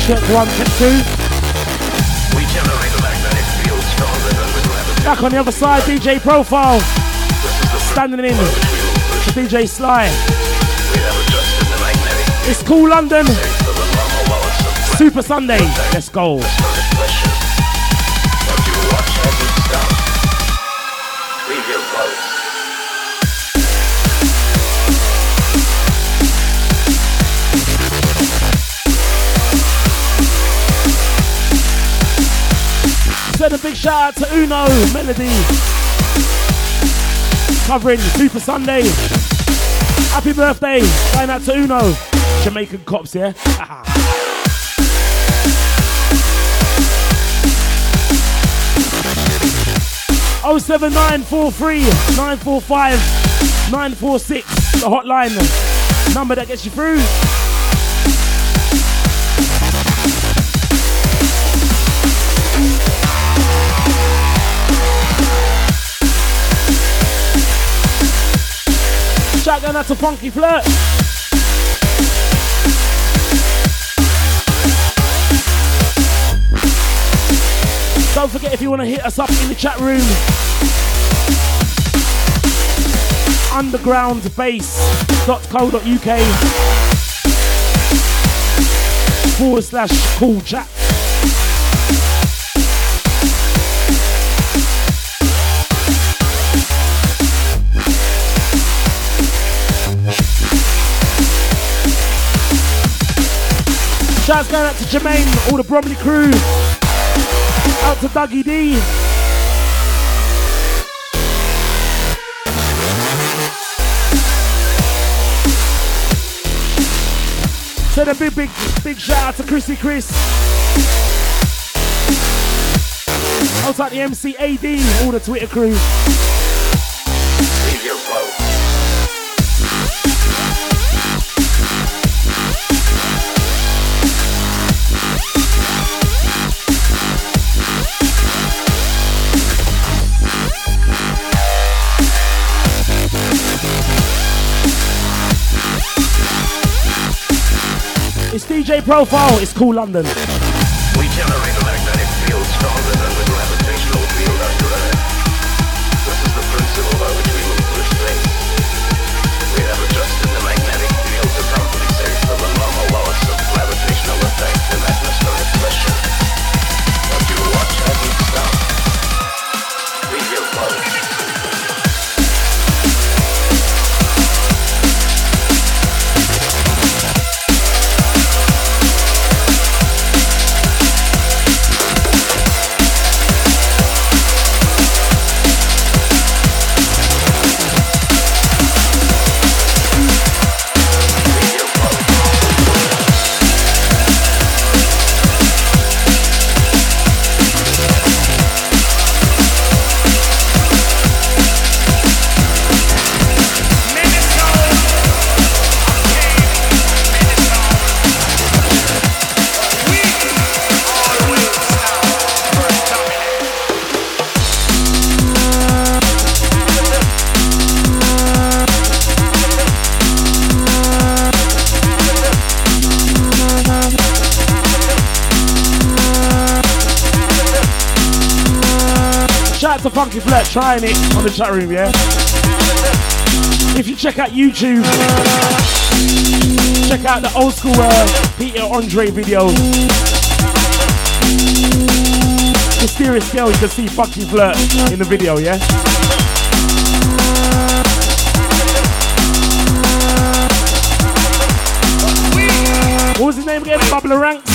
Check 1, check 2. Back on the other side, DJ Profile. Standing in for DJ Sly. It's Cool London. Super Sunday. Let's go. Send a big shout out to Uno Melody. Covering Super Sunday. Happy birthday. Going out to Uno. Jamaican cops, yeah? 07943 945 946. The hotline. Number that gets you through. Shout out to Funky Flirt. Don't forget, if you want to hit us up in the chat room, undergroundbase.co.uk/cool chat. Shouts going out to Jermaine, all the Bromley crew. Out to Dougie D. Send a big shout out to Chrissy Chris. Outside the MC AD, all the Twitter crew. It's DJ Profile, it's Cool London. We generate a magnetic field stronger than the gravitational field under Earth. This is the principle by which we move through space. We have adjusted the magnetic field to compensate for the normal loss of gravitational effect and atmospheric pressure. But your watch hasn't stopped. Leave your phone. To Funky Flirt trying it on the chat room, yeah? If you check out YouTube, check out the old school Peter Andre video. Mysterious Girl, you can see Funky Flirt in the video, yeah? What was his name again? Bubba Ranks?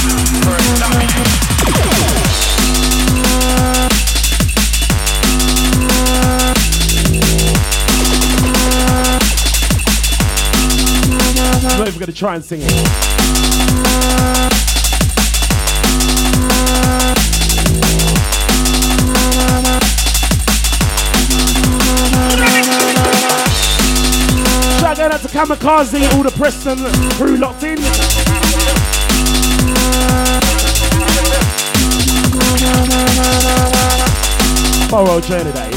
I'm not even going to try and sing it. Shout out to Kamikaze, all the Preston crew locked in. Borough journey that is.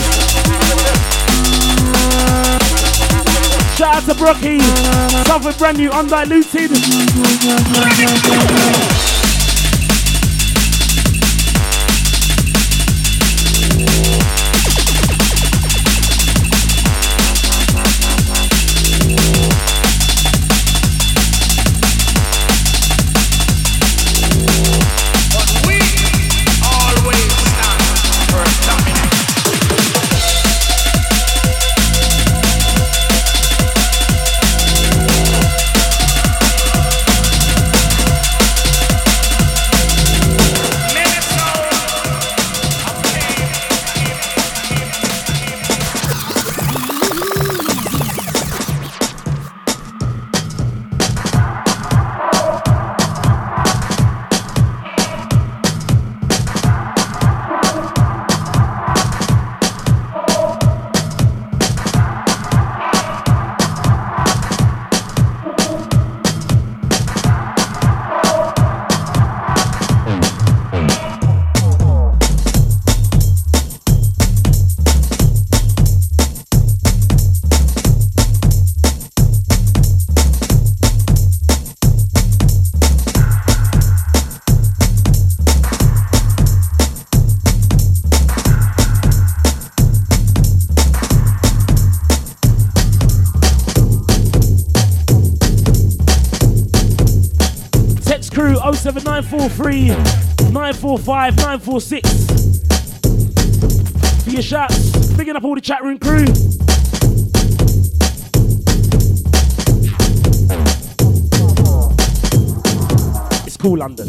Shout out to Brocky, something brand new, undiluted. 07943 945 946 for your shouts. Picking up all the chat room crew. It's Cool London.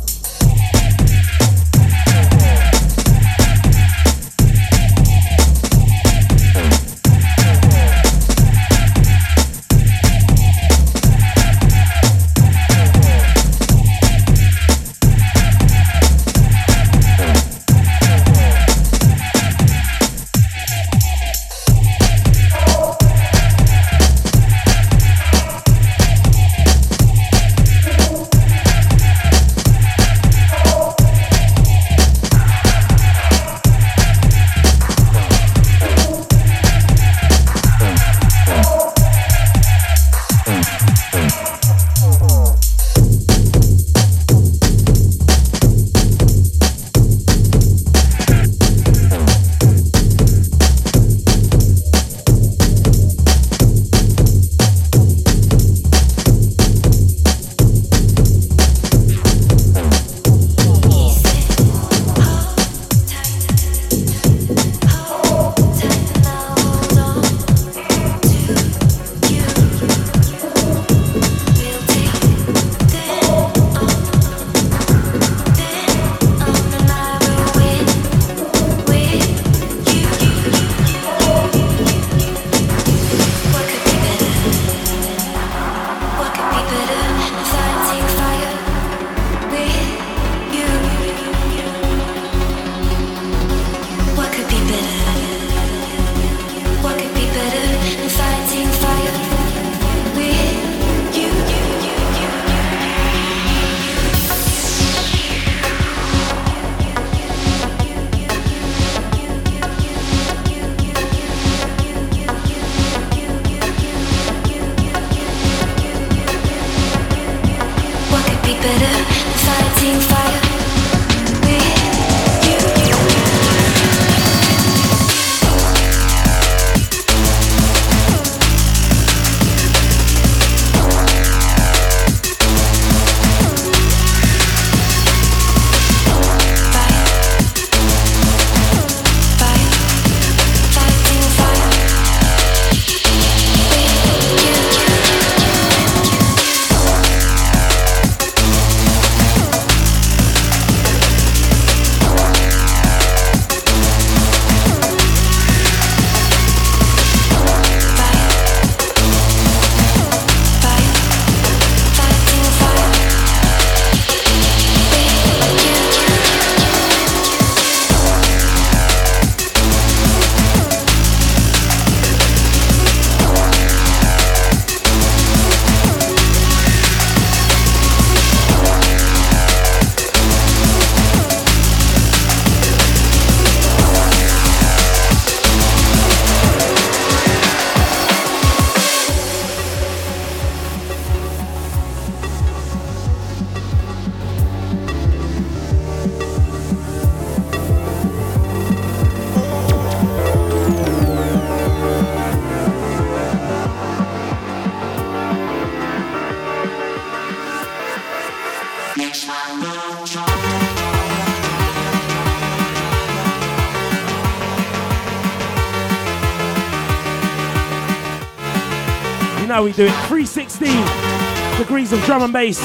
How we do it, 360 degrees of drum and bass.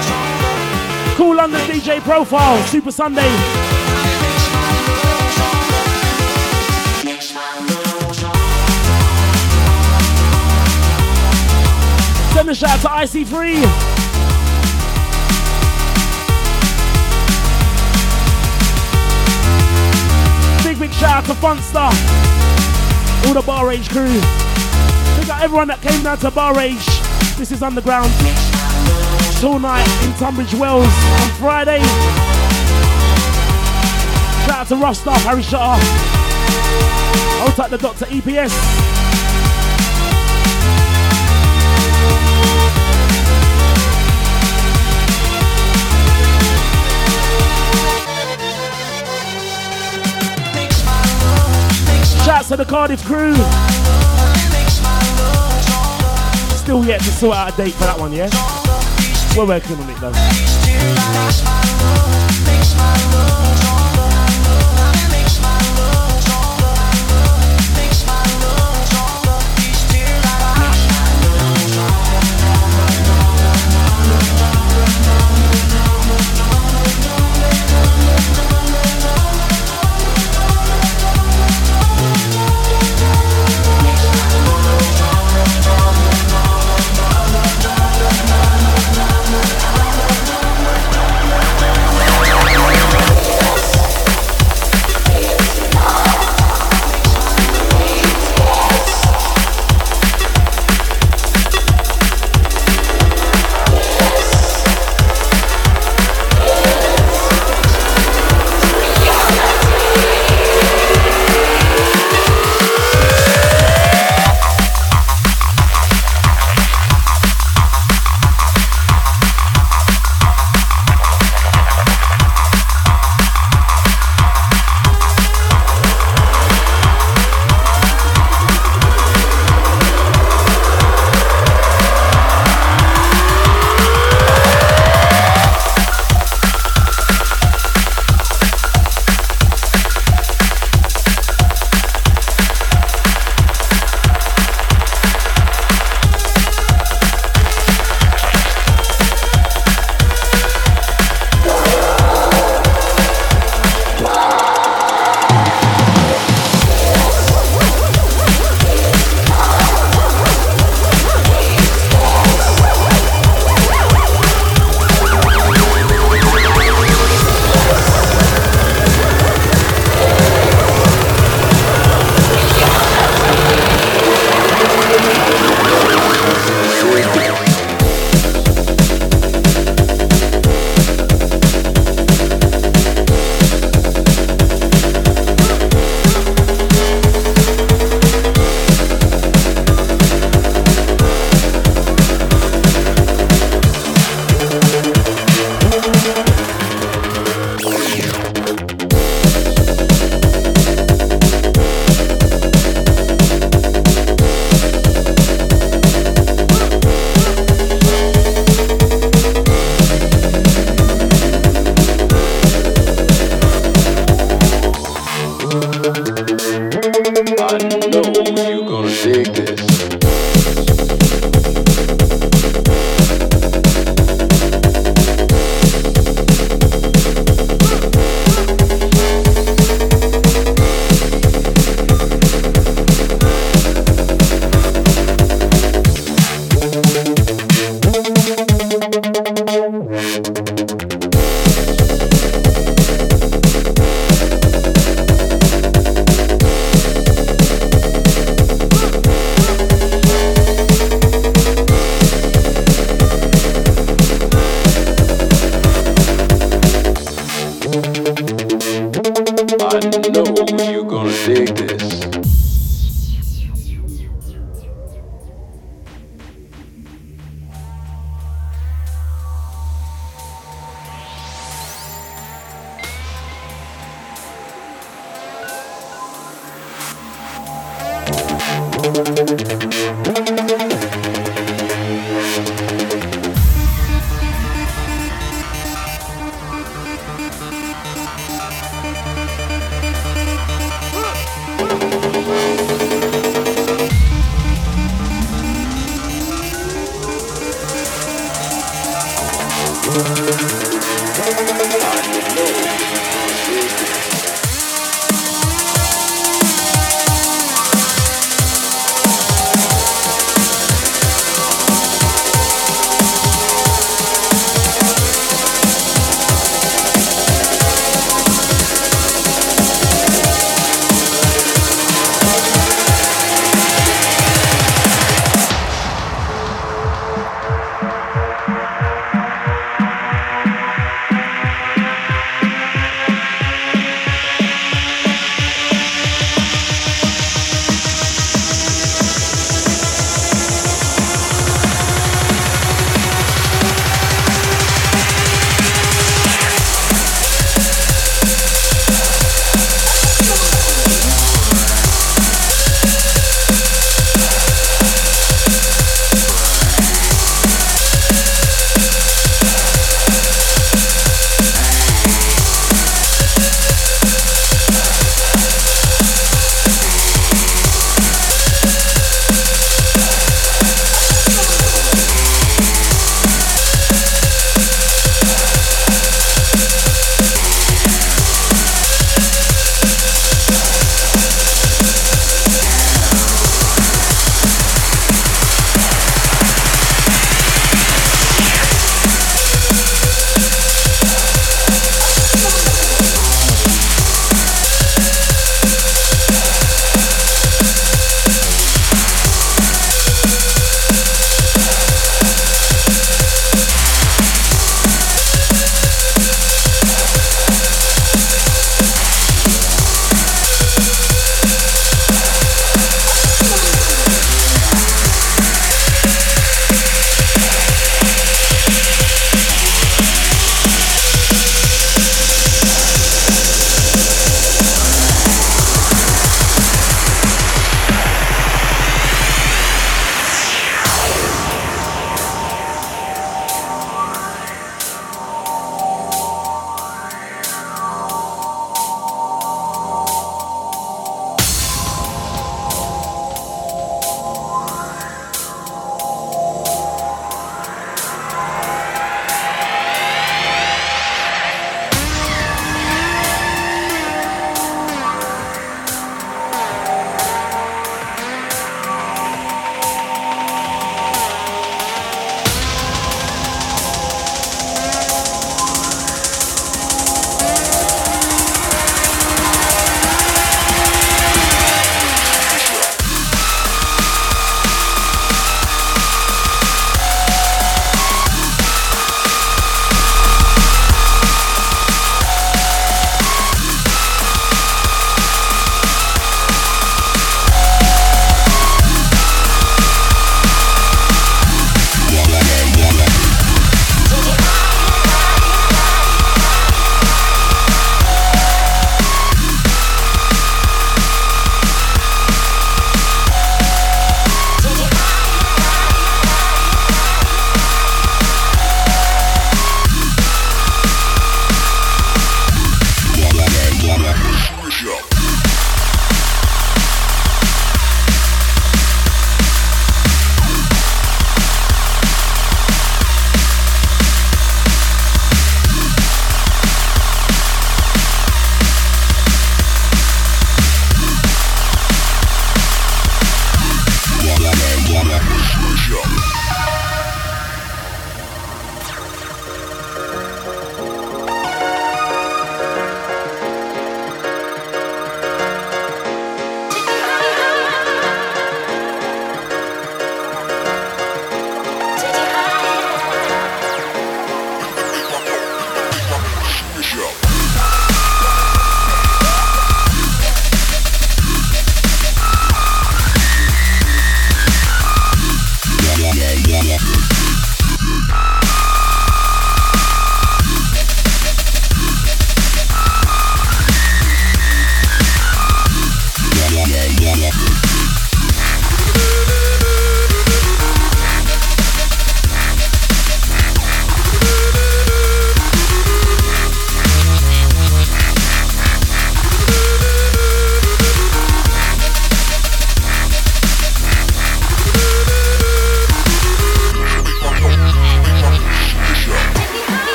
Cool London DJ Profile, Super Sunday. Send a shout out to IC3. Big shout out to Funster, all the Bar Rage crew. Got everyone that came down to Bar Rage. This is Underground. Tour night in Tunbridge Wells on Friday. Shout out to Rough Stuff, Harry Shutter. Hold tight the Dr. EPS. Shout out to the Cardiff crew. Still yet to sort out a date for that one, yeah? We're working on it though.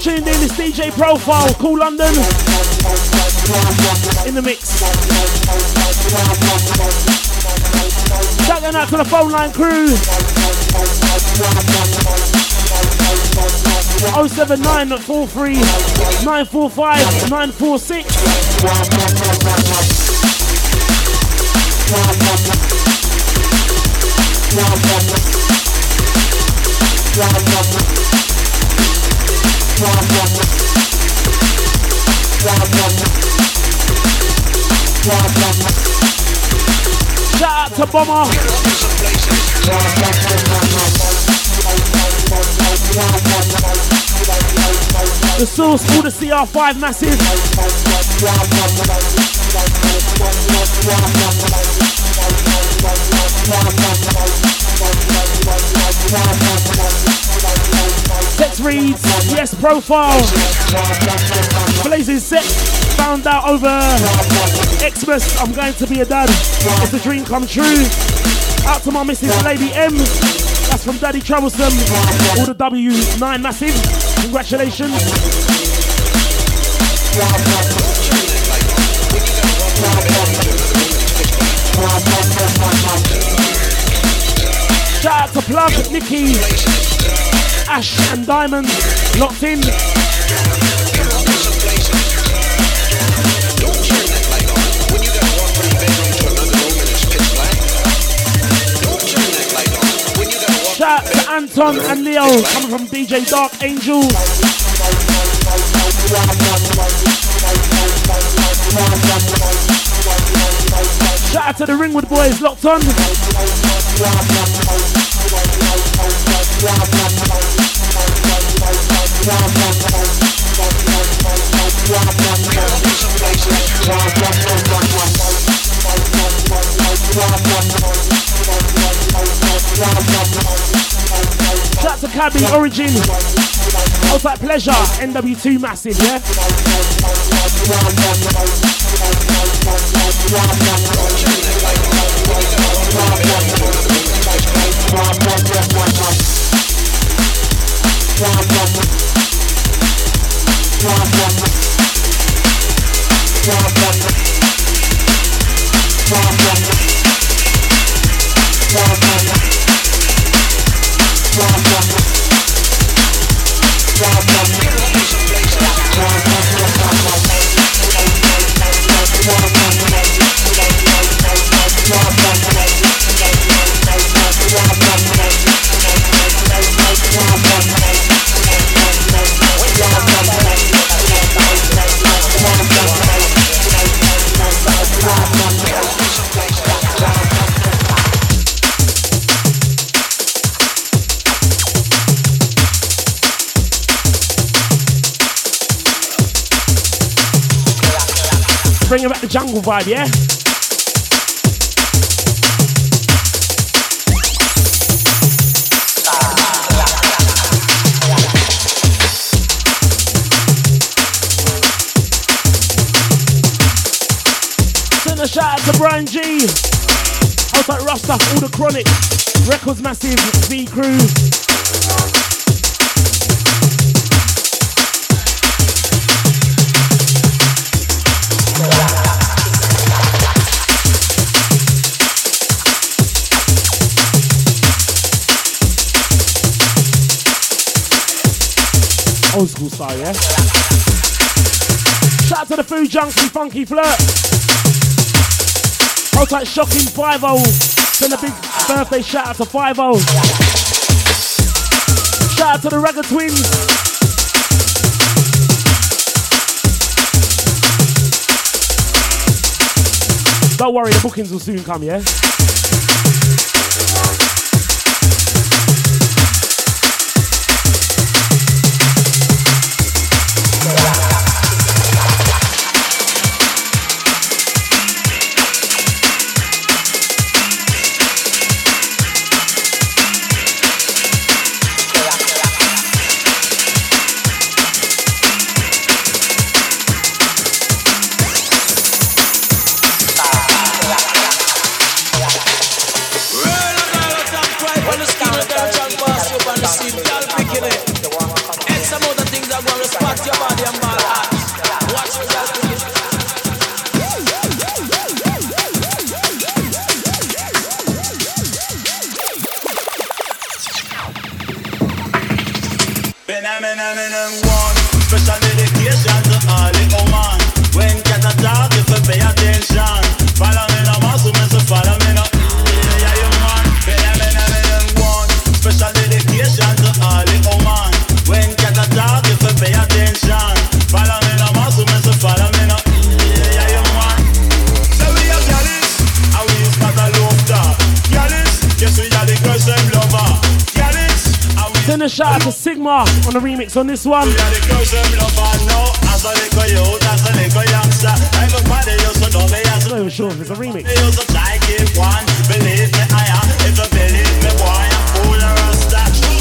tuned in, it's DJ Profile, Cool London, in the mix. Shout out to the phone line crew. 07943 945 946. Shout out to Bomber. The Source, all the CR5 massive. Text reads, yes, Profile. Blazing set, found out over Xmas I'm going to be a dad. It's a dream come true. Out to my missus, Lady M. That's from Daddy Troublesome. All the W9 massive. Congratulations. Shout out to Plug, Nikki, Ash and Diamond, locked in. Shout out to Anton and Leo, coming from DJ Dark Angel. Shout out to the Ringwood boys, locked on. Shout out to Cabby Origin. Outside Pleasure, NW2 massive, yeah? Bringing back the jungle vibe, yeah? Send a shout out to Brian G. Outside Rough Stuff, all the Chronic, Records Massive, V Crew. Old school style, yeah? Shout out to the Food Junkie, Funky Flirt. Hold tight, Shocking 5-0. Send a big birthday shout out to 5-0. Shout out to the Ragga Twins. Don't worry, the bookings will soon come, yeah? one special dedication to all the woman. When cat attack, if you pay attention, follow me no muscle, me so follow me no. Yeah, you man. One special dedication to all the woman. When cat attack, if you pay attention, follow me no muscle, me so follow me no. Yeah, you man. So we are Gallus, and we start a love talk. Gallus, yes we are the girls them lover. Gallus, and we. Send a shout out to Sigma on the remix on this one. We are the girls them lover. No, as a little youth, as a little youngster, everybody used to know me as. I'm not even sure if it's a remix. They used to try keep one. Believe me, I am. If you believe me, boy, I'm full of rasta.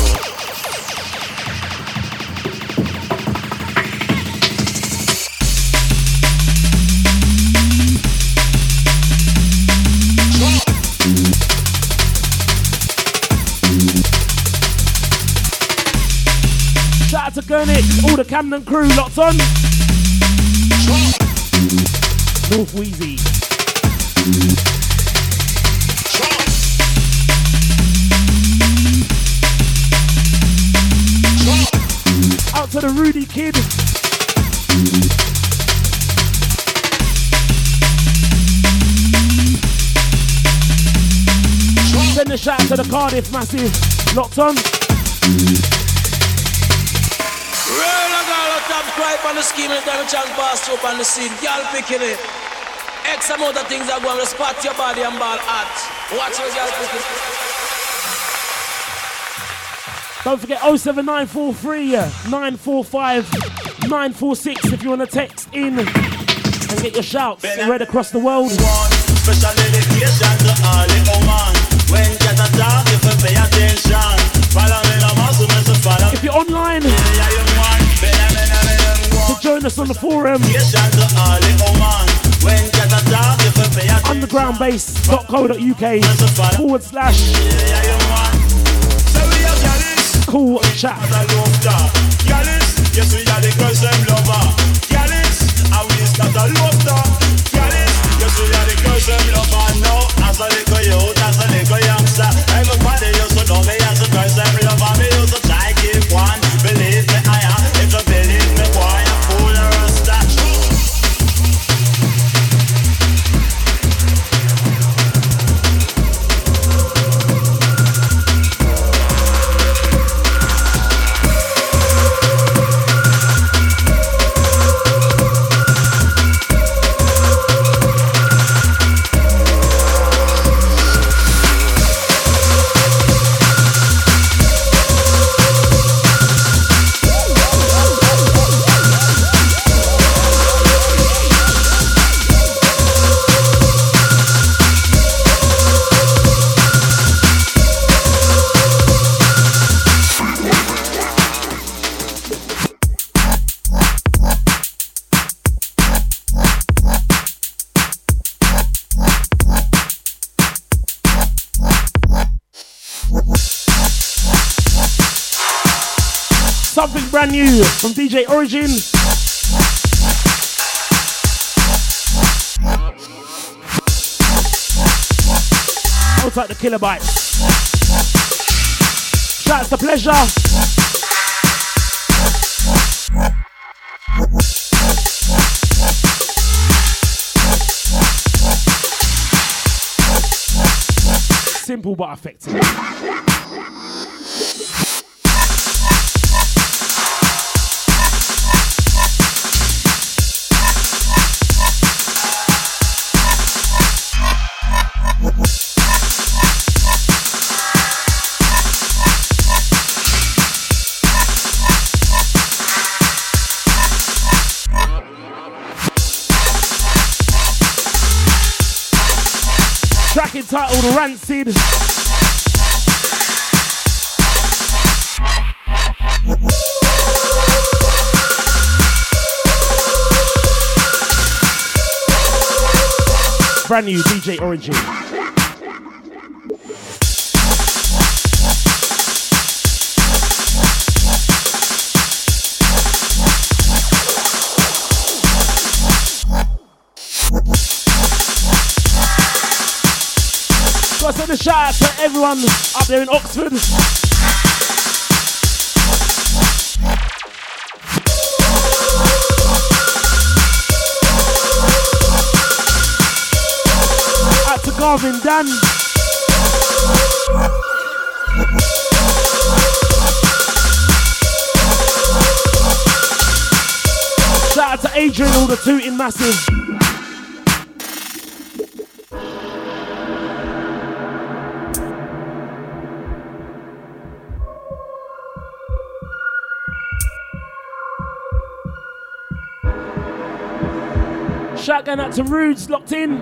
Shout out to Gurnix, all the Camden crew locked on. North Wheezy. Out to the Rudy Kid. Send a shout out to the Cardiff Massive. Locked on. Subscribe on the scheme and time chance pass up on the scene. Y'all picking it. X amount of things are going to spot your body and ball at. Watch how y'all picking it. Don't forget 07943 945 946 if you want to text in and get your shouts right across the world. Special dedication to all the woman. When get a talk, if you pay attention, follow me no muscle, me so follow me. If you're online, Yeah, you man. to join us on the forum, Dedication to all the woman. When get a talk, if you pay attention, undergroundbase.co.uk/. yeah, you man. So we are Gallus, Cool chat. as a love talk. Gallus, yes we are the girls them lover. Gallus, and we start a love talk. Gallus, yes we are the girls them lover. No, as a little youth, as a little youngster, everybody used to know me as a girls them lover. Me used to try keep one. Believe me, I am. If you believe me, boy, I'm full of rasta. Something brand new from DJ Origin. Out like the kilobytes. Shouts to Pleasure. Simple but effective. Track entitled Rancid. Brand new DJ Origin. So I send a shout out to everyone up there in Oxford. Marvin, Dan. Shout out to Adrian, all the tooting massive. Shout going out to Rudes, locked in.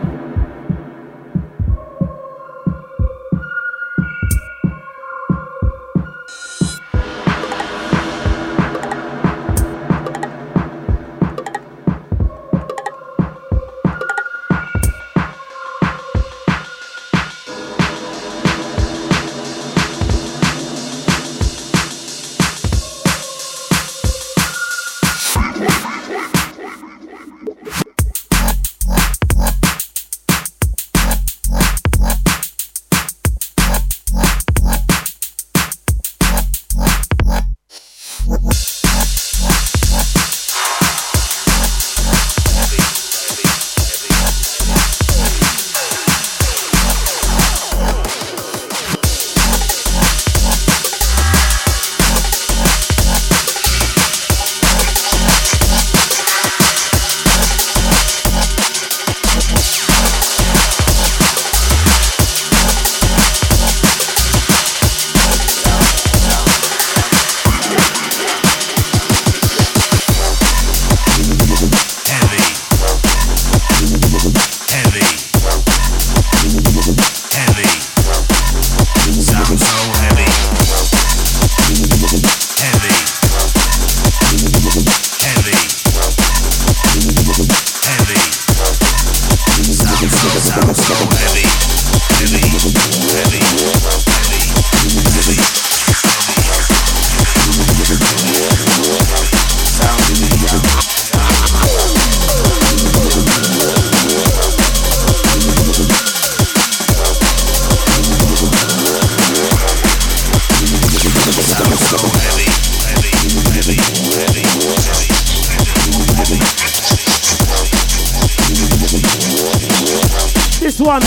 One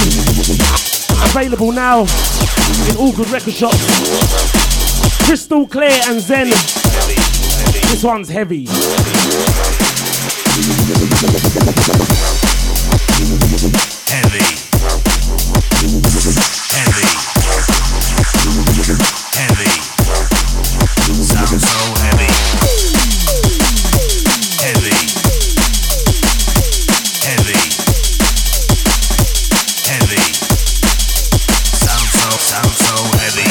available now in all good record shops. Crystal Clear and Zen. This one's heavy. Heavy. Heavy. Heavy. Sounds so heavy. Heavy. Heavy. Heavy. Sounds so heavy.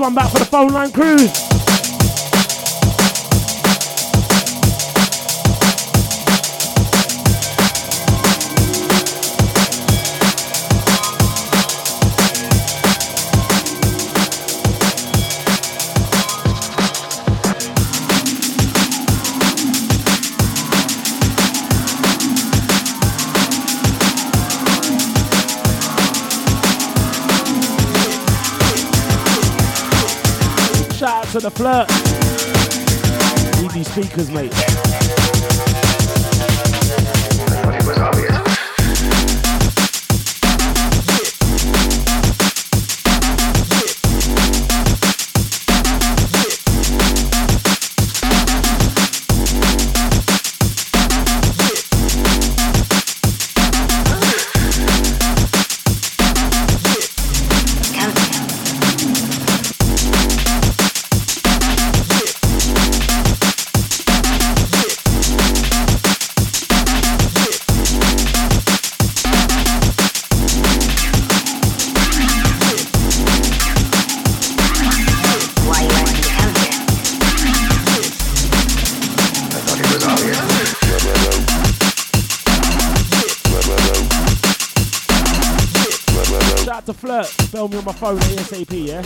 one back for the phone line crew. To the flirt. Need these speakers, mate. I thought it was obvious. To flirt, spell me on my phone ASAP, yeah?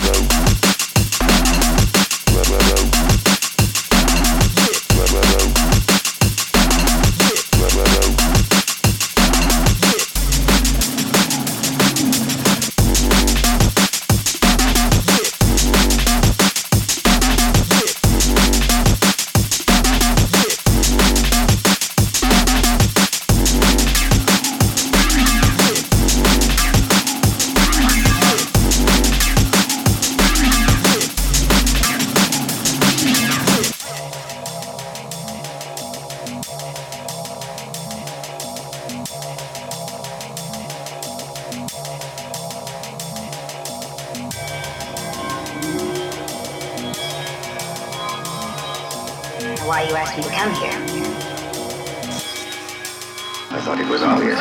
Why you asked me to come here? I thought it was obvious.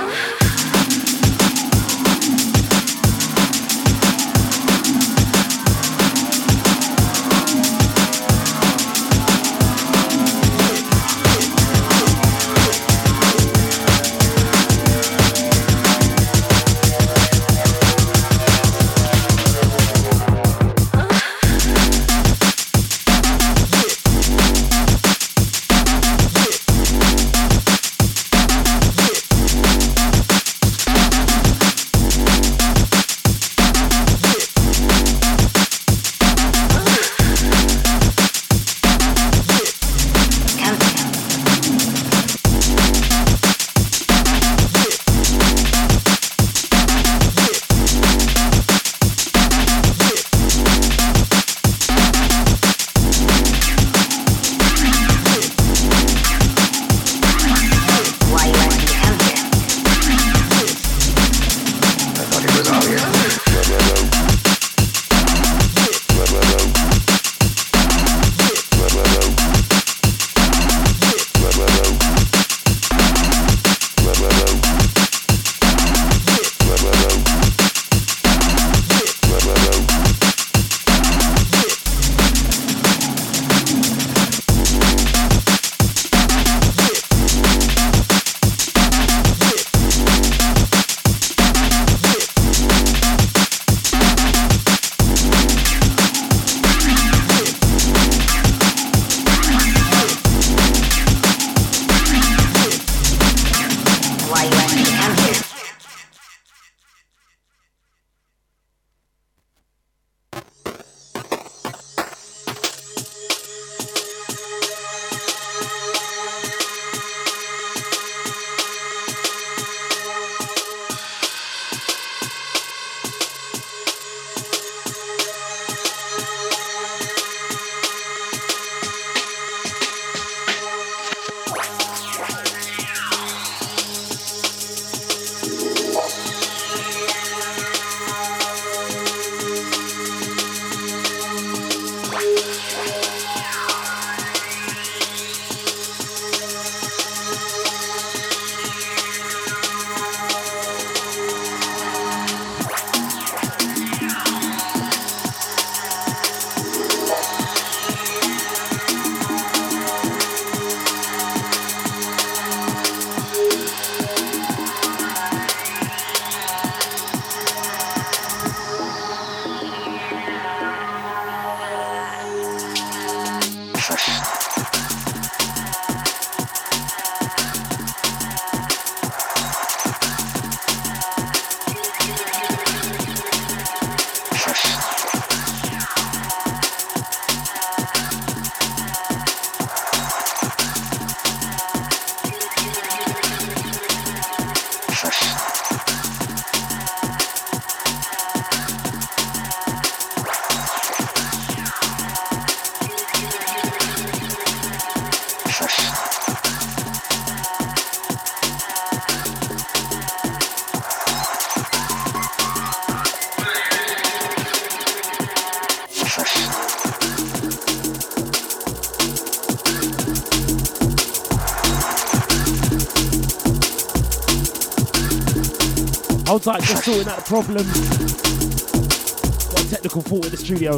Hold tight, just sorting out the problem. Got a technical fault in the studio.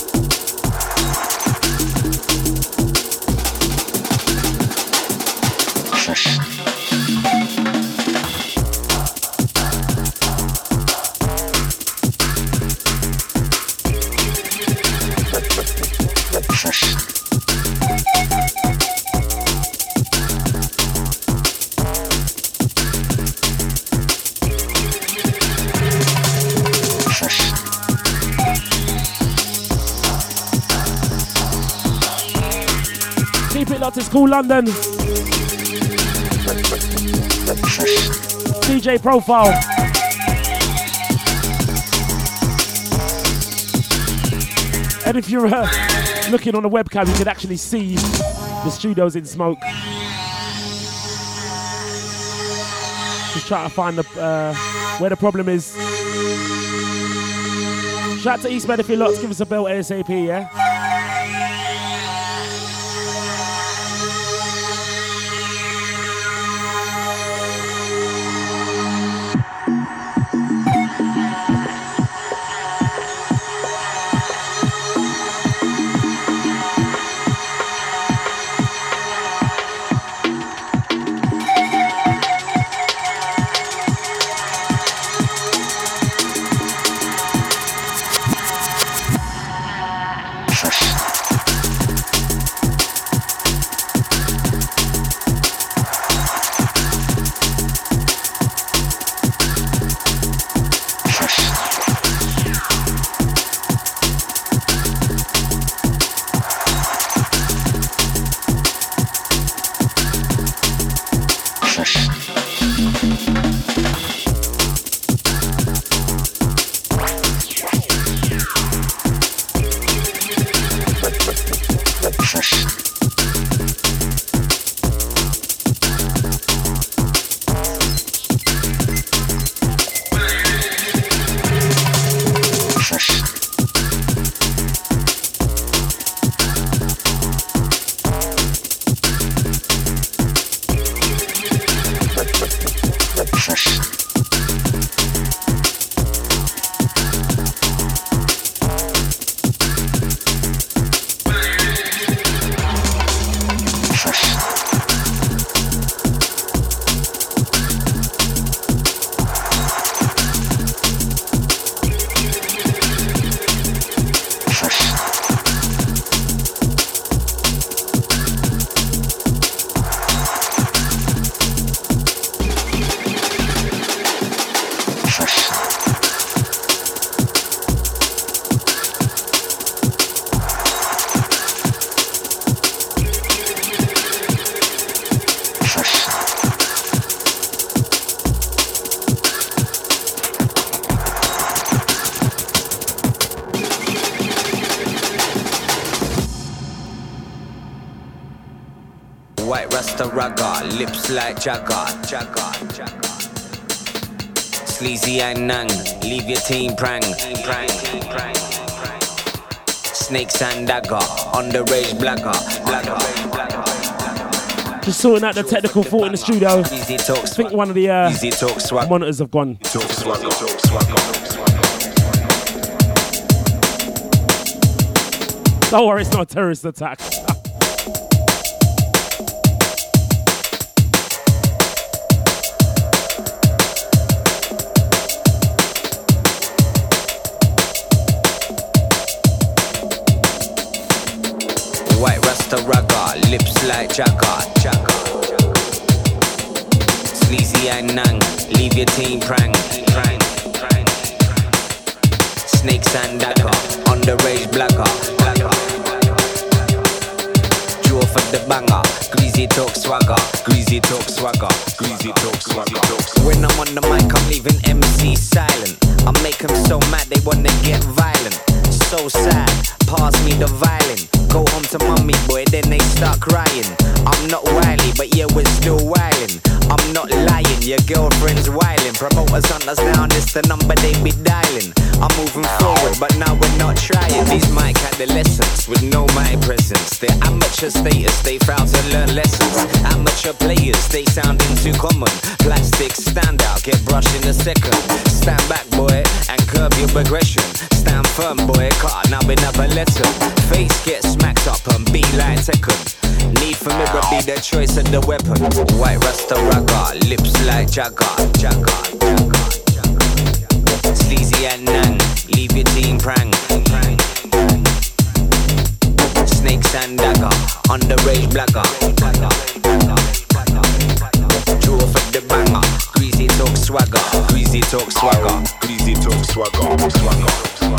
It's Cool London. DJ Profile. And if you're looking on the webcam, you can actually see the studio's in smoke. Just trying to find the where the problem is. Shout out to Eastman if you're locked. Give us a bell ASAP, yeah? Lips like Jagger. Sleazy and Nang, leave your team prang. Snakes and dagger, underage blagger. Just sorting out the technical fault in the studio. I think one of the monitors have gone. Don't worry, it's not a terrorist attack. Lips like Jagger. Sleazy and Nang, leave your team prang. Snakes and dagger, underage blagger. Draw for the banger, greasy talk swagger. When I'm on the mic, I'm leaving MC silent. I make them so mad they wanna get violent. So sad, pass me the violin. Go home to mummy, boy, then they start crying. I'm not wily, but yeah, we're still wildin'. I'm not lying, Your girlfriend's wildin'. Promoters hunt us down, this the number they be dialing. I'm moving forward, but now we're not trying. These mic adolescents with no mic presence. Their amateur status, they fail to learn lessons. Amateur players, they sounding too common. Plastic stand out, get brushed in a second. Stand back, boy, and curb your progression. Stand firm, boy, cut now another letter. Face get smacked up and be like Tekken. Need for mirror be the choice of the weapon. White Rasta ragga, lips like Jagger. Sleazy and Nan, leave your team prang. Snakes and dagger, underage blagger. Draw for the banger, greasy talk swagger. Greasy talk swagger, greasy talk swagger, swagger.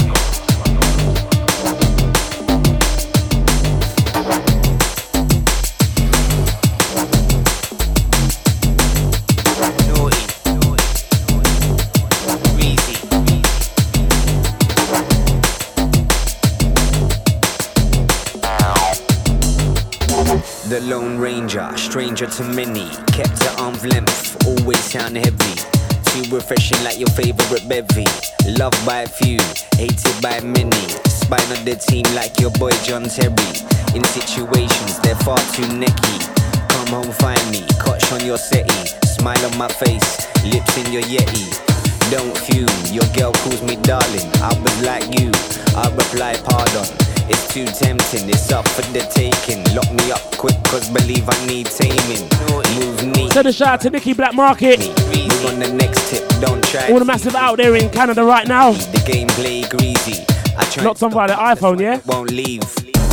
The Lone Ranger, stranger to many, kept at arm's length, always sound heavy. Too refreshing like your favorite bevy. Loved by a few, hated by many. Spine on the team like your boy John Terry. In situations they're far too necky. Come home find me, cotch on your settee. Smile on my face, lips in your Yeti. Don't fume, your girl calls me darling. I was like you, I reply pardon. It's too tempting, it's up for the taking. Lock me up quick, cause believe I need taming. Move neat. Send a shout out to Nicky Black Market. Move on the next tip, don't try. All the massive out there in Canada right now. The gameplay greasy. I try Locked on by the iPhone, yeah? Won't leave.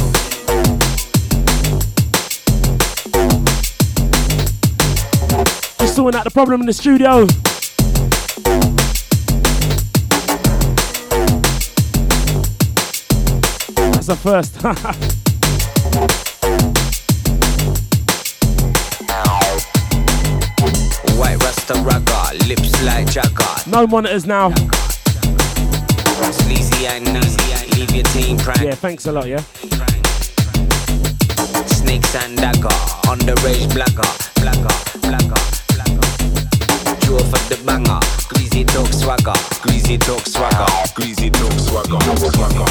Just sorting out the problem in the studio. That's the first. White Rasta ragga, lips like Jagger. No monitors now. Sleazy and nasty, leave your team prank. Yeah, thanks a lot, yeah? Snakes and dagger, underage blagger. Draw for the banger, greasy talk swagger. Greasy talk swagger, greasy talk swagger, swagger.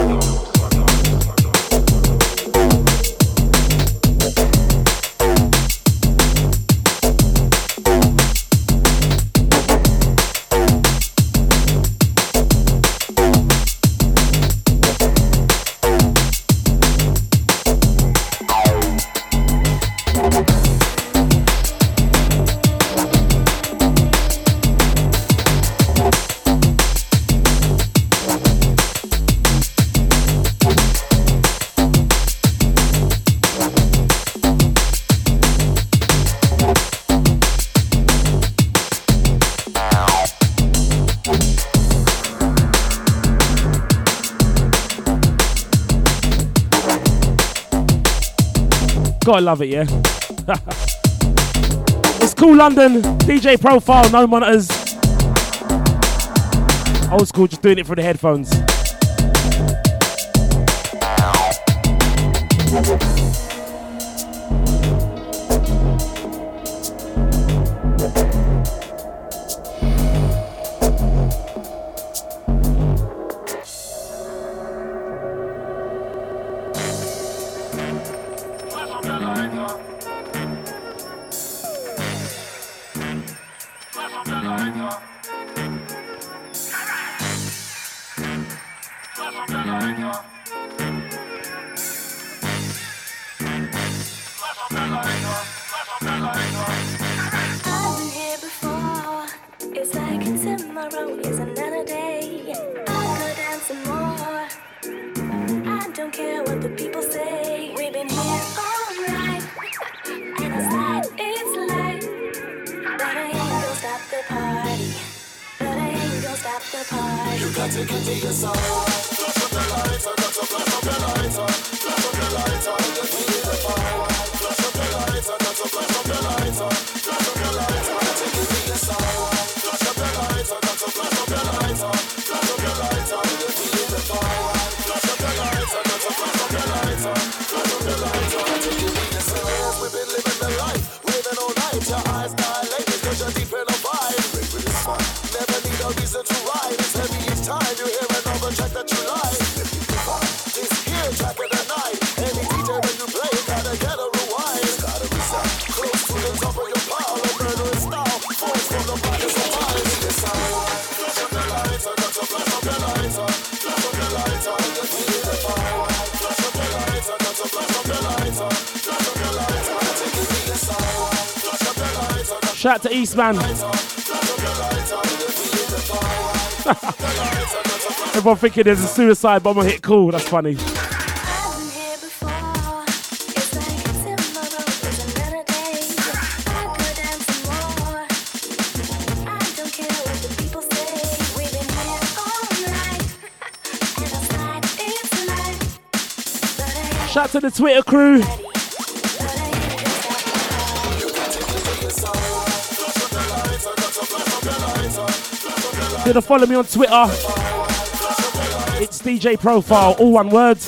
Gotta love it, yeah? It's Cool London, DJ Profile, no monitors. Old school, just doing it through the headphones. We've been living the life, living all night. Your eyes dilate because you're deep in Shout out to Eastman. Everyone thinking there's a suicide bomber hit. Cool, that's funny. Shout out to the Twitter crew. Gonna follow me on Twitter. It's DJ Profile, all one word.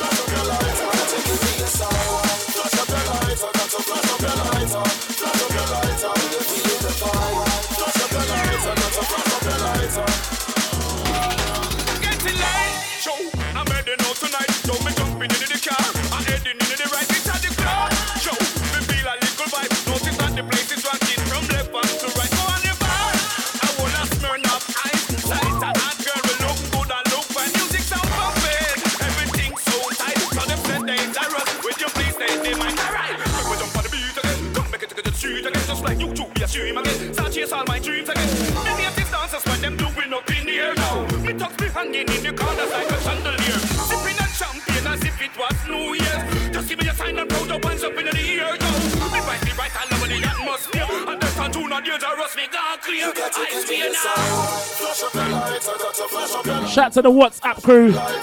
Shout out to the WhatsApp crew.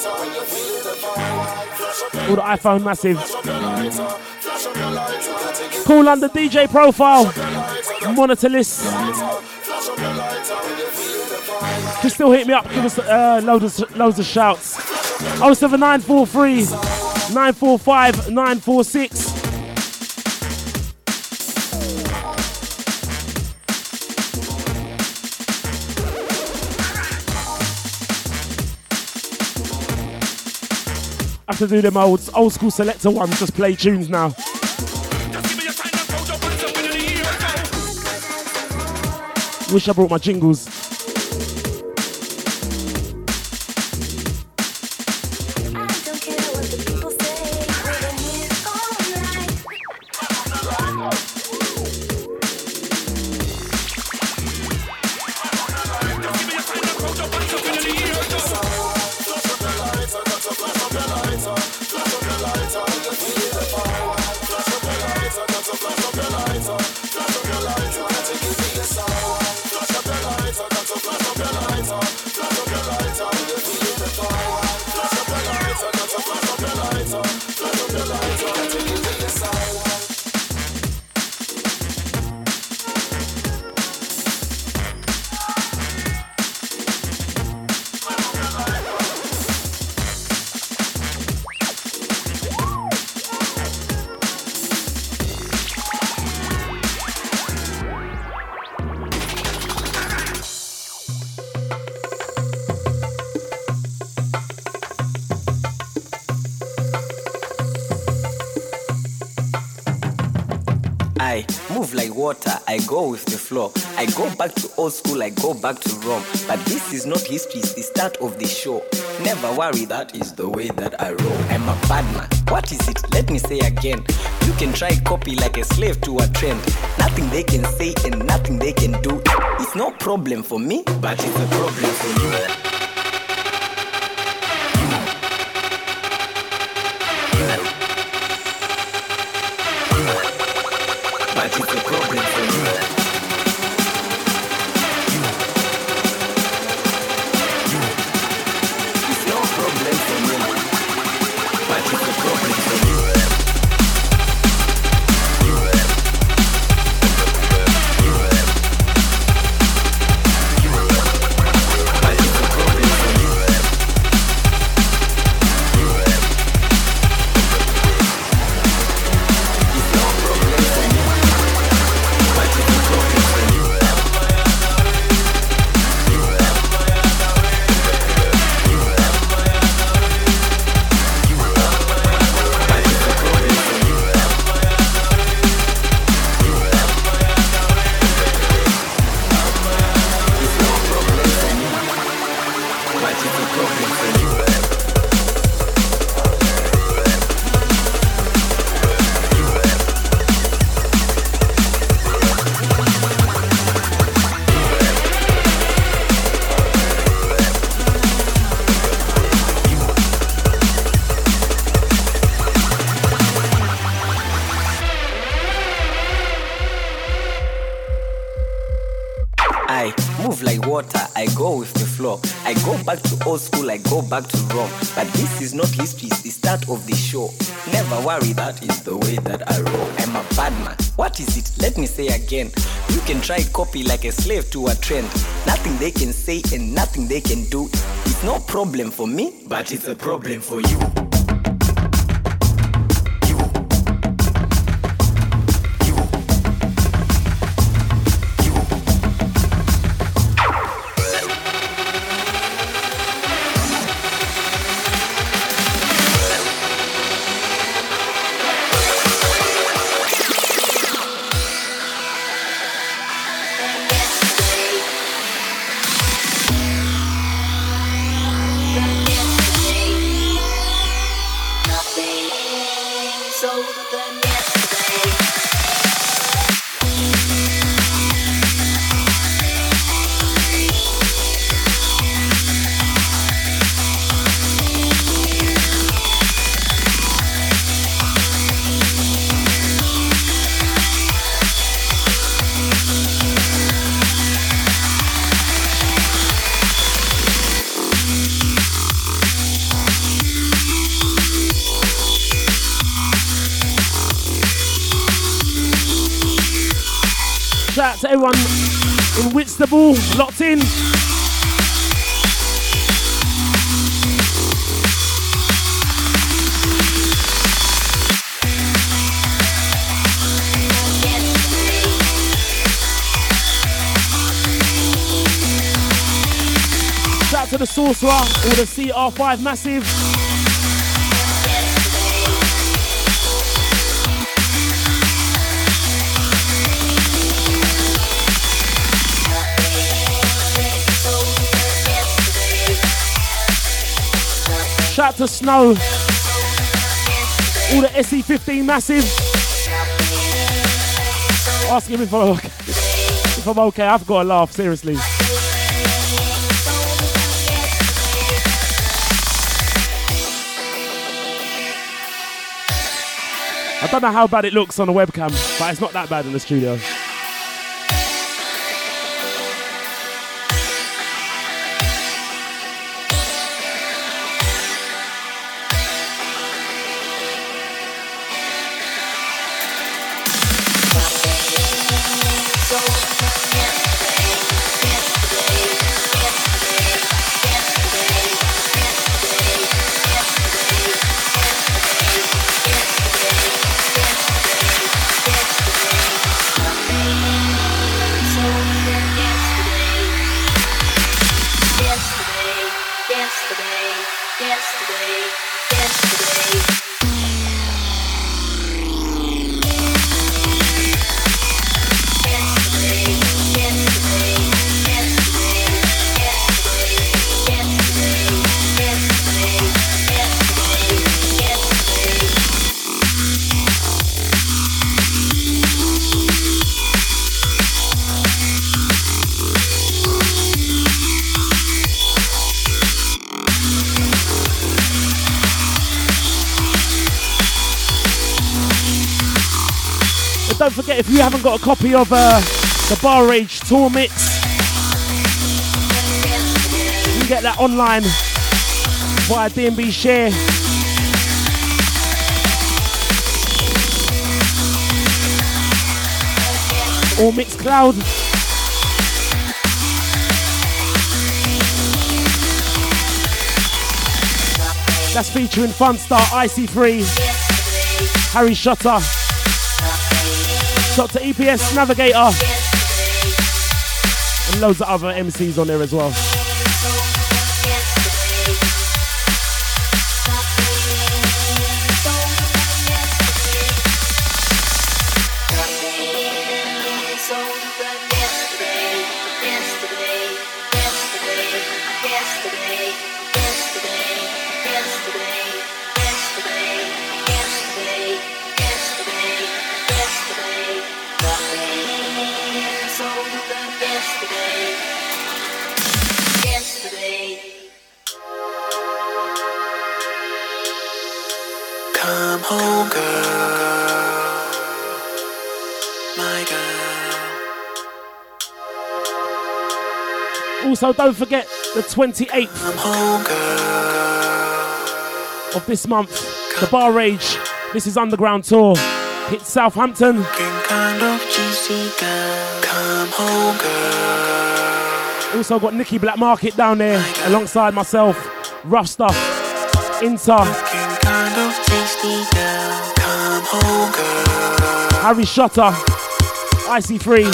All the iPhone massive. Call under DJ Profile. Monitor list. Just still hit me up. Give us loads of shouts. 07943 945 946. I have to do them old school selector ones, just play tunes now. Wish I brought my jingles. I go with the flow. I go back to old school, I go back to Rome. But this is not history, it's the start of the show. Never worry, that is the way that I roll. I'm a bad man. What is it? Let me say again. You can try copy like a slave to a trend. Nothing they can say and nothing they can do. It's no problem for me, but it's a problem for you. Problem I move like water, I go with the flow. I go back to old school, I go back to Rome. But this is not history, it's the start of the show. Never worry, that is the way that I roll. I'm a bad man. What is it? Let me say again. You can try copy like a slave to a trend. Nothing they can say and nothing they can do. It's no problem for me, but it's a problem for you. Shout out to everyone in Whitstable, locked in. Shout out to the Sorcerer, all the CR5 Massive. Shout out to Snow, all the SE15 Massive. Ask him if I'm okay. I've got to laugh, seriously. I don't know how bad it looks on the webcam, but it's not that bad in the studio. Don't forget, if you haven't got a copy of the Bar Rage tour mix, you can get that online via DMB Share. Or Mixcloud. That's featuring Funstar, IC3, Harry Shutter, Dr. EPS Navigator, and loads of other MCs on there as well. Come home, girl, my girl. Also, don't forget the 28th of this month, the Bar Rage. This is Underground Tour. Hits Southampton. Also got Nicky Black Market down there alongside myself. Rough Stuff. Inter. Harry Shotter. IC3.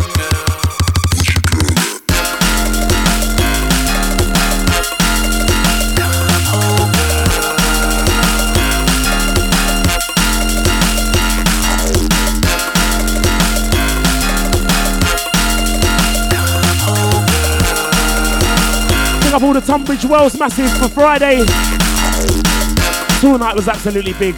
Pick up all the Tunbridge Wells massive for Friday. Tour night was absolutely big.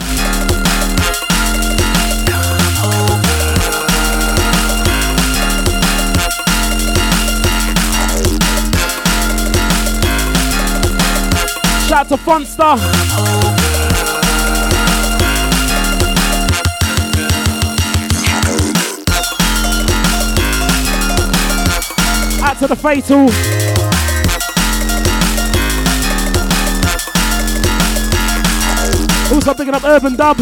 Shout out to Funster. Out to the Fatal. Also picking up Urban Dub.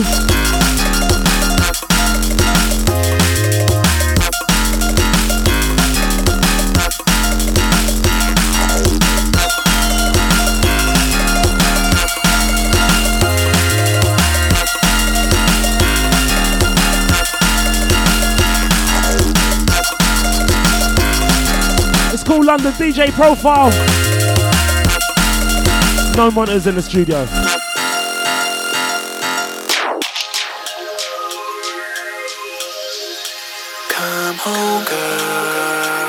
It's called London DJ Profile. No monitors in the studio. home, girl,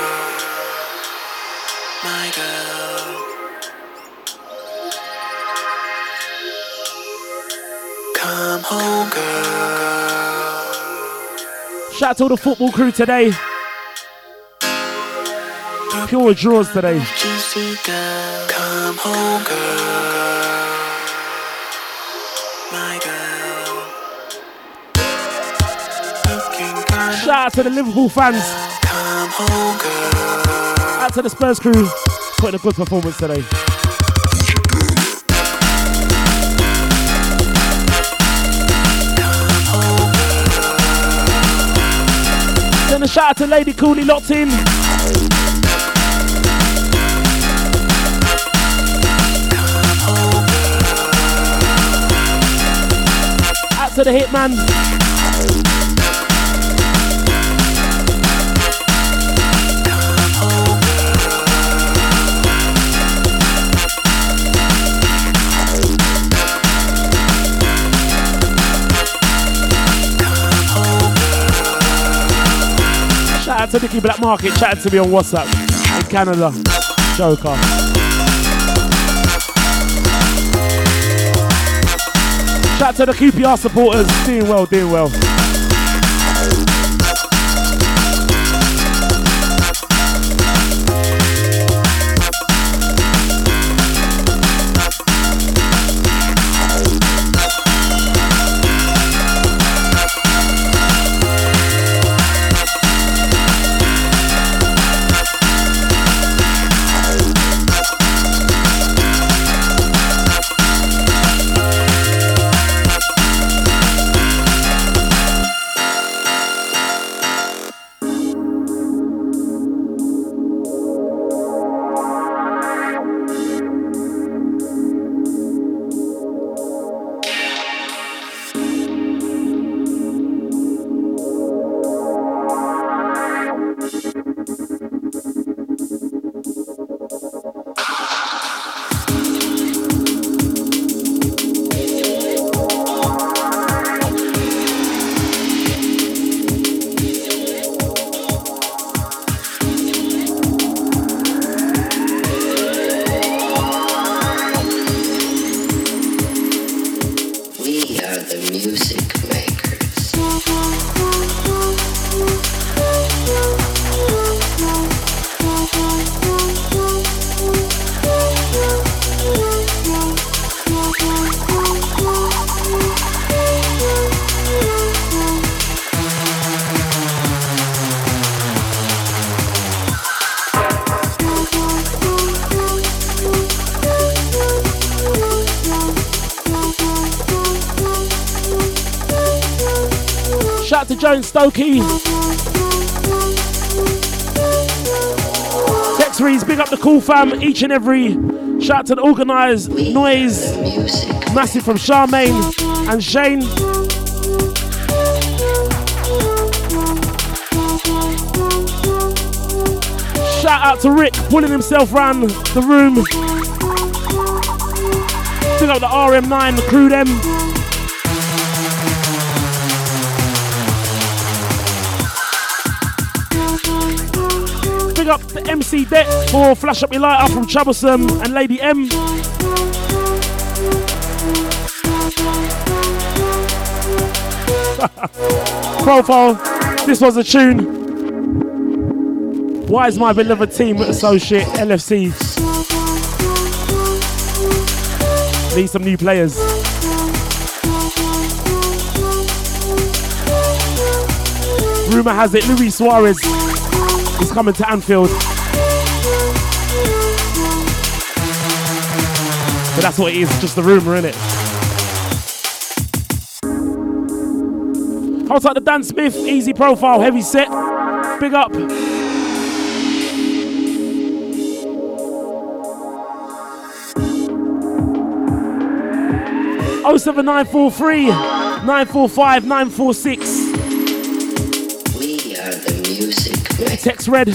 my girl. Come home, girl. Shout out to all the football crew today. Pure draws today. Juicy girl, come home, girl, my girl. Looking kind Shout out to the Liverpool fans. come home, girl. Out to the Spurs crew. Putting a good performance today. Then a shout out to Lady Cooley locked in. Out to the Hitman. Shout out to Nicky Black Market, chatting to me on WhatsApp in Canada. Joker. Shout out to the QPR supporters, doing well, doing well. out to Joe and Stokey. Tex Rees, big up the Cool Fam, each and every. Shout out to the organised Noise. Massive from Charmaine and Shane. Shout out to Rick, pulling himself round the room. Big up the RM9, the crew them. Big up the MC Deck for Flash Up Your Light Up from Troublesome and Lady M. Profile, this was a tune. Why is my beloved team associate LFC? Need some new players. Rumour has it Luis Suarez is coming to Anfield. But that's what it is, just the rumour, innit? Hold tight to Dan Smith, easy profile, heavy set. Big up. Oh 07943 945 946. We are the music. Text Red.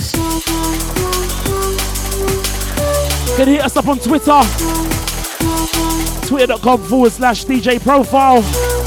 Can hit us up on Twitter. Twitter.com/DJ Profile.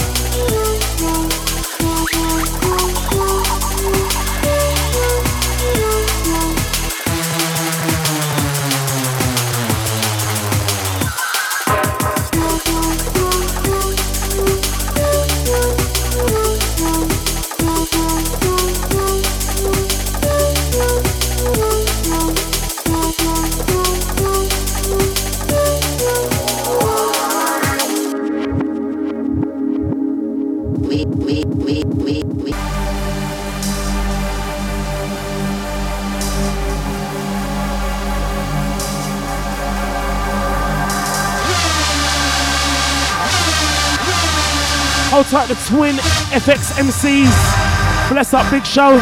Hold tight the twin FX MCs. Bless up, big show.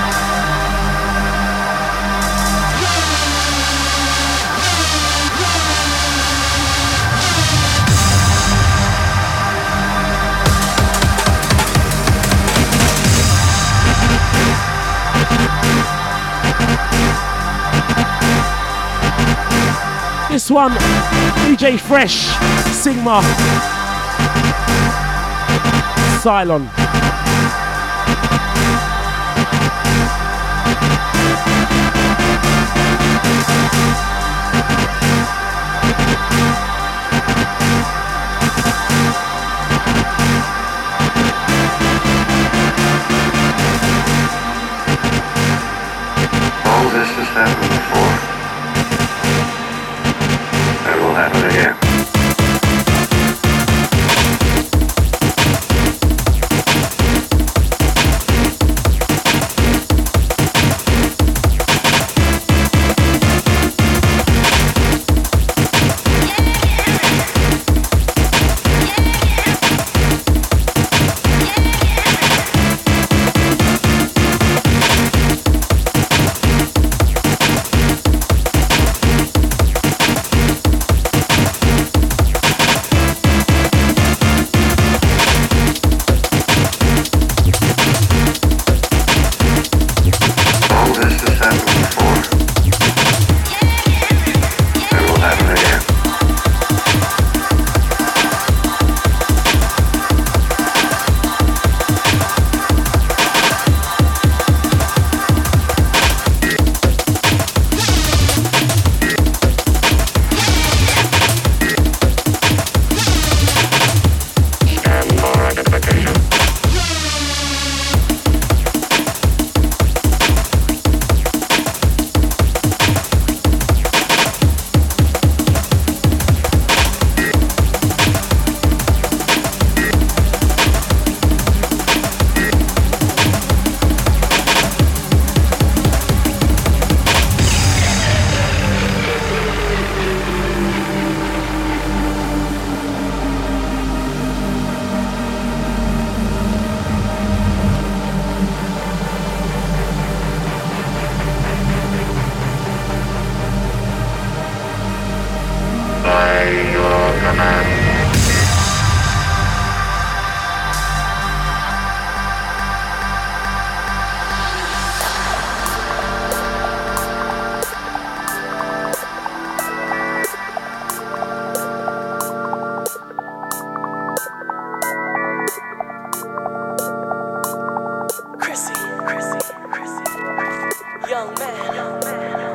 This one, DJ Fresh, Sigma. Cylon. All this has happened before. It will happen again.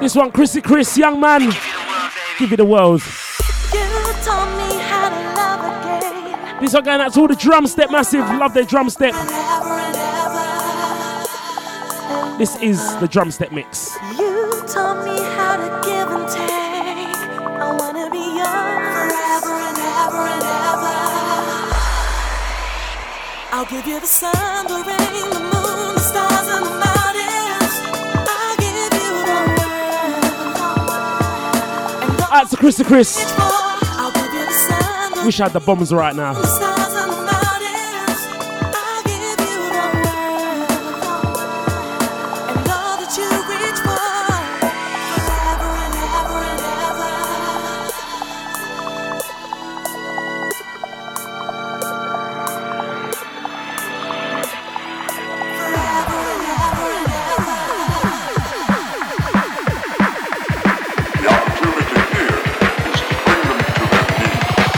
This one, Chrissy Chris, young man. Give you the world. This one going out to all the drum step massive. Love their drum step. This is the drum step mix. You taught me how to give and take. I wanna be yours forever and ever and ever. I'll give you the sun, the rain, the moon, the stars and the mountains. I'll give you the world. Out to Chris. I'll give you the sun, Wish I had the bombs right now. the stars and the mountains. I'll give you the world. And all that you reach for. Forever and ever and ever. Forever and ever and ever. The opportunity here is to bring them to their knees.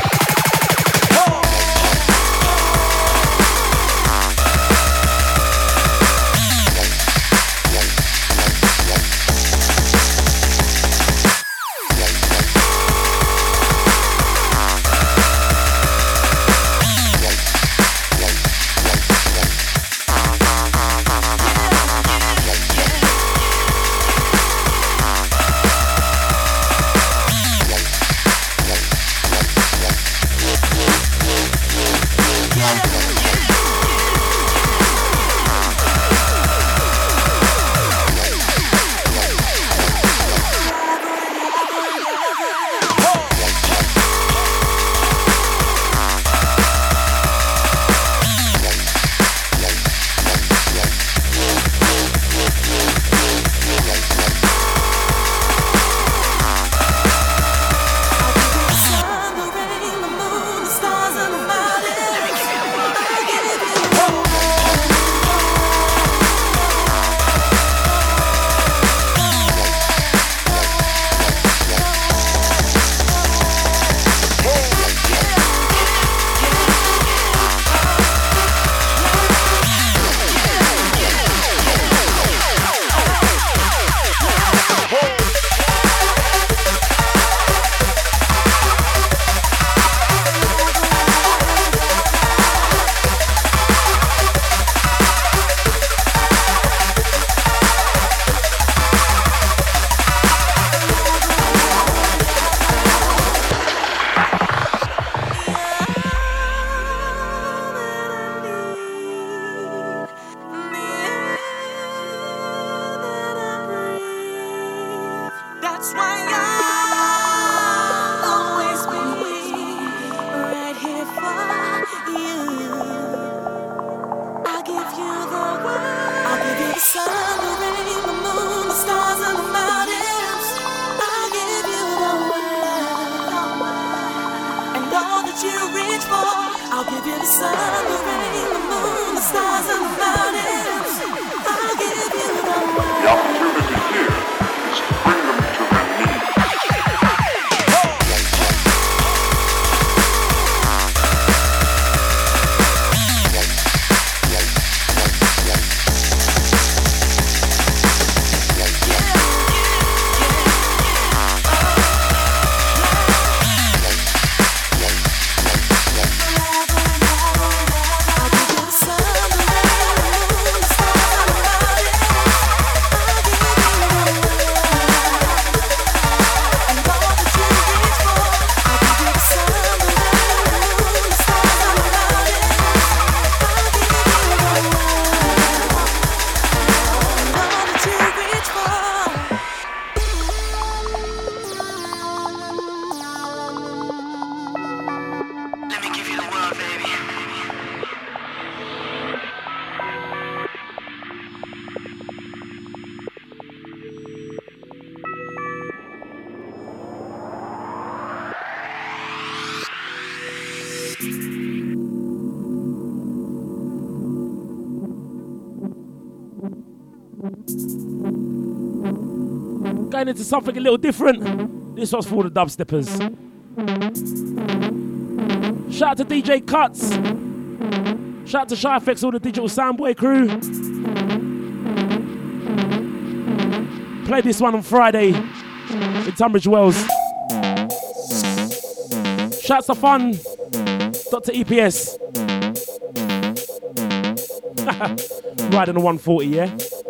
That's why I'll always be right here for you. I'll give you the world. I'll give you the sun, the rain, the moon, the stars and the mountains. I'll give you the world. And all that you reach for. I'll give you the sun, the rain, the moon, the stars and the mountains. I'll give you the world. The opportunity here is to bring them to their knees. Going into something a little different. This one's for all the dubsteppers. Shout out to DJ Cuts. Shout out to Shy FX, all the Digital Soundboy crew. Played this one on Friday in Tunbridge Wells. Shouts to Fun, Dr. EPS. Riding the 140, yeah?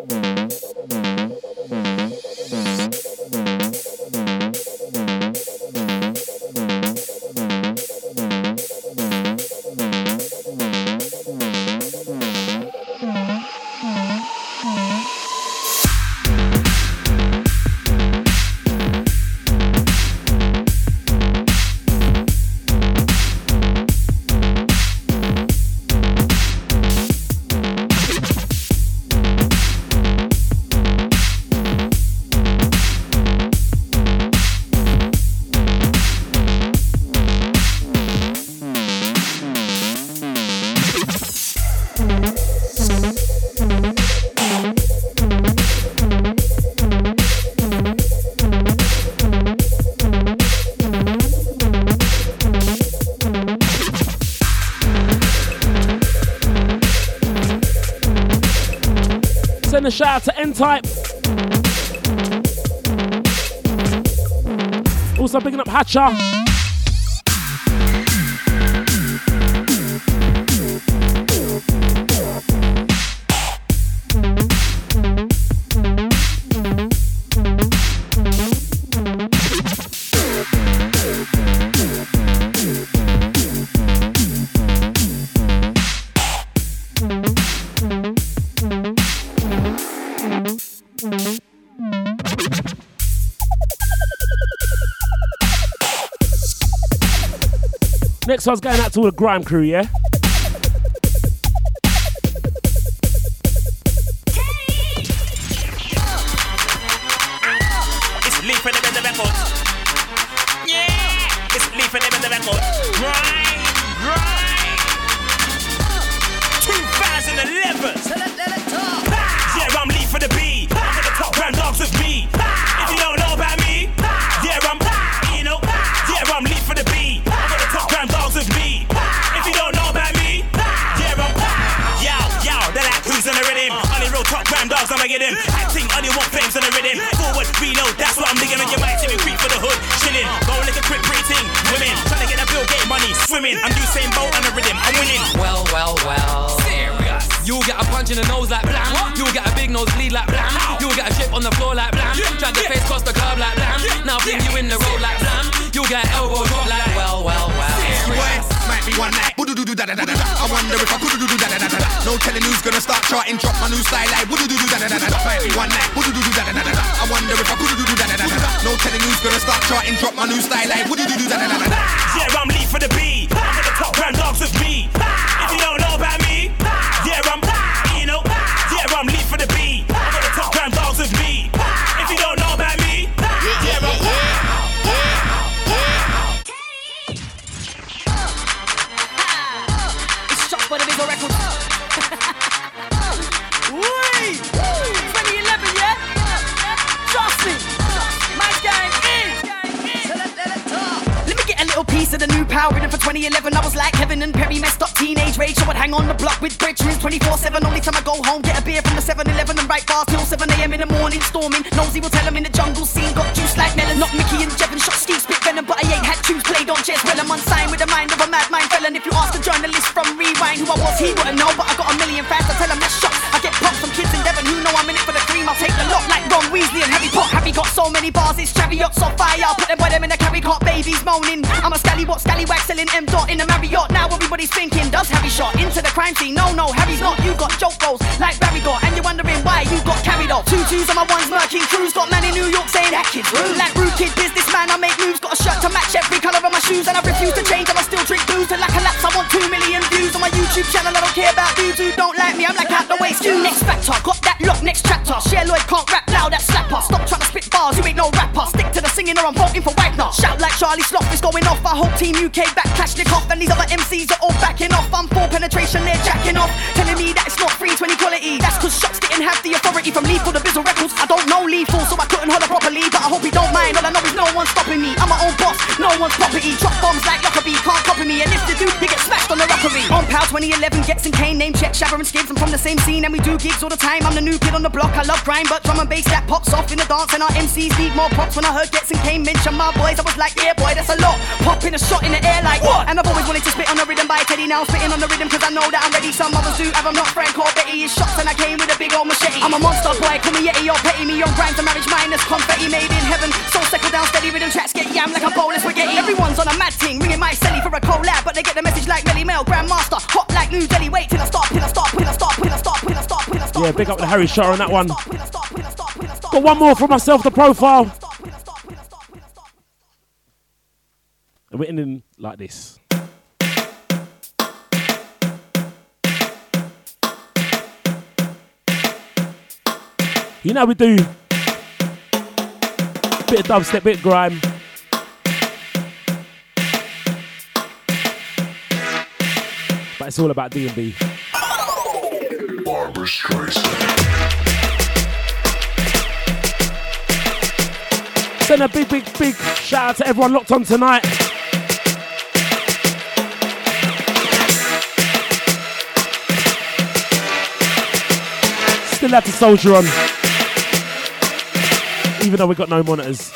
A shout out to N-Type. Also picking up Hatcher. Next one's going out to all the grime crew, yeah? It's Lee for the record. Yeah, it's Lee for the record. Grind. 2011. Yeah, I'm Lee for the B. For the top grand dogs with me. If you don't know about me, yeah, I'm, you know, yeah, I'm Lee for the B. For the top grand dogs with me. If you don't know about me, yeah, I'm, yo, they're like who's on the rhythm? Only real top grand dogs, I'ma get him. Acting only one flames on the rhythm. Forward, reload, that's what I'm digging on your mic. See me creep for the hood, chilling. Go like a quick breathing. Women, trying to get a bill, get money, swimming. I'm Usain Bolt on the rhythm, I'm winning. Well. Serious. You'll get a punch in the nose like blam. You'll get a big nose bleed like blam. You'll get a chip on the floor like blam. Drag the face across the curb like blam. Now fling you in the road like blam. You'll get elbow drop like well. West might be one night. I wonder if I could do that. No telling who's gonna start charting. Drop my new style like might be one night. I wonder if I could do that. No telling who's gonna start charting. Drop my new style like yeah, I'm Lee for the B. For the top grand dogs with me. If you don't know about me, yeah, I'm, you know, yeah, I'm Lee for the B. For the top grand dogs with me. If you don't know about me, yeah, I'm. It's shot for the bigger record. 2011, yeah? Trust me. My game is. Let me get a little piece of the new power rhythm for 2011. I was like Kevin and Perry, messed up teenage rage. So I'd hang on the block with brethren 24/7. Only time I go home, get a beer from the 7-Eleven and write bars till 7 a.m. in the morning. Storming, Nosy will tell him in the jungle scene. Got juice like melon. Not Mickey and Jevon, shot Steve, spit venom. But I ain't had tunes played on chess. Well, I'm unsigned with the mind of a mad mind felon. If you ask a journalist from Rewind who I was, he wouldn't know. But I got a million fans, I tell him that's shot. I get props from kids in Devon who know I'm in it for the cream. I'll take the lot like Ron Weasley and Harry Potter. Harry got so many bars, it's chariots on fire. I'll put them by them in a carry cart, babies moaning. I'm a scallywag selling M-Dot in a Marriott. Now everybody's thinking, does Harry shot into the crime scene? No, Harry's not. You got joke goals like Barry got, and you're wondering why you got carried off. 2-2s on my ones, murking crews. Got man in New York saying that kid's rude. Like rude kid, businessman, I make moves. Got a shirt to match every colour of my shoes, and I refuse to change. And I still drink booze. And like a lapse, I want 2 million views on my YouTube channel. I don't care about dudes who don't like me. I'm like out the way. Next factor, got that lock, next chapter. Share Lloyd can't rap loud, that slapper. Stop trying to spit bars, you ain't no rapper. Stick to the singing or I'm voting for Wagner. Shout like Charlie Sloth is going off. Our whole team UK back, Klashnikov, and these other MCs are all backing off. I'm full penetration, they're jacking off. Telling me that it's not 320 quality. That's cause Shots didn't have the authority from Lethal to Bizzle Records. I don't know Lethal, so I couldn't holler properly. But I hope he don't mind, all I know is no one's stopping me. I'm my own boss, no one's property. Drop bombs like Lockerbie, can't copy me. And if you do, you get smashed on the rockery. On power summer 2011, gets in Kane, name check, Shabba and Skids. I'm from the same scene and we do gigs all the time. I'm the new kid on the block, I love grime, but drum and bass that pops off in the dance. And our MCs need more props. When I heard Gets and Kane mention my boys, I was like, yeah boy, that's a lot. Popping a shot in the air like what? And I've always wanted to spit on the rhythm by Teddy. Now I'm spitting on the rhythm cause I know that I'm ready. Some others do have, I'm not Frank or Betty. It's shots and I came with a big old machete. I'm a monster boy, call me Yeti or Petty. Me on grind to marriage minus confetti. Made in heaven, so settle down steady. Rhythm tracks get yam like a bowl of spaghetti. Everyone's on a mad ting, ringing my celly for a collab, but they get the message like Melly Mel, Grandmaster, hot like New Delhi. Wait till I start, till I start, till I start, till I start, till I start, till I start. Yeah, big up the Harry Shaw on that one. Got one more for myself, the profile. And we're ending like this. You know we do. Bit of dubstep, bit of grime. But it's all about D&B. Barbra Streisand. Send a big shout out to everyone locked on tonight. Still have to soldier on. Even though we got no monitors.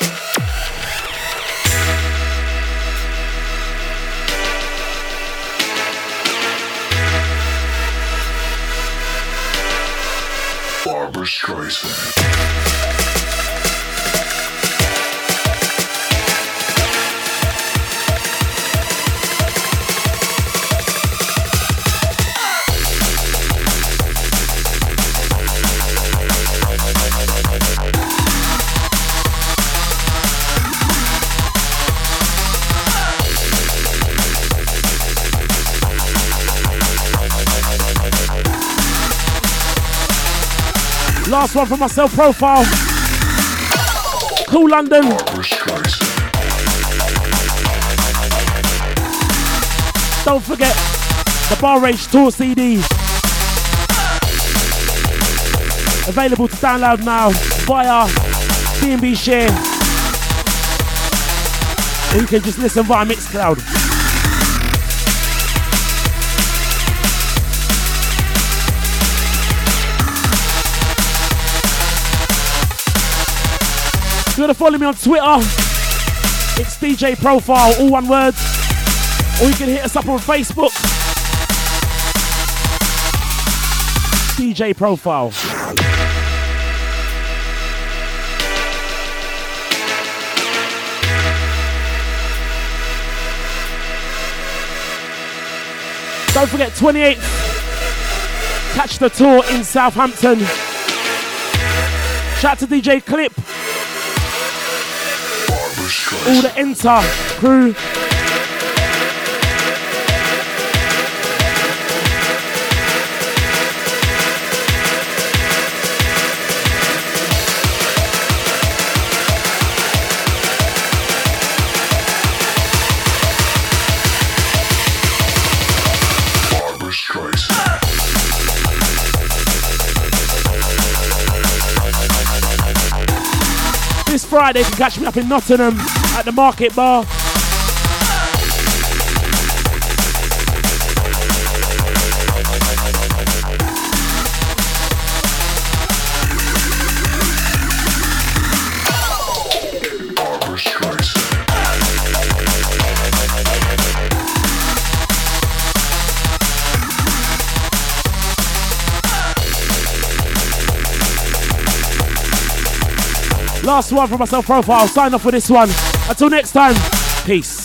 Barbra Streisand. Last one for my self-profile. Cool London. Don't forget the Bar Rage Tour CD. Available to download now via D&B Share. Or you can just listen via Mixcloud. If you want to follow me on Twitter, it's DJ Profile, all one word. Or you can hit us up on Facebook. DJ Profile. Don't forget 28th. Catch the tour in Southampton. Shout out to DJ Clip. All the Enter crew. Barbra Streisand. This Friday you can catch me up in Nottingham at the Market Bar. Barbra Streisand. Last one for myself profile. Sign off for this one. Until next time, peace.